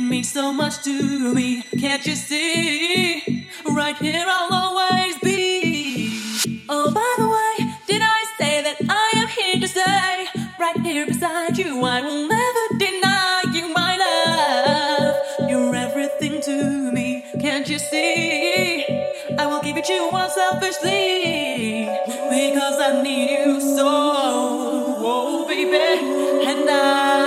mean so much to me. Can't you see? Right here I'll always be. Oh, by the way, did I say that I am here to stay? Right here beside you, I will never deny you my love. You're everything to me. Can't you see? I will give it to you unselfishly because I need you so, oh baby, and I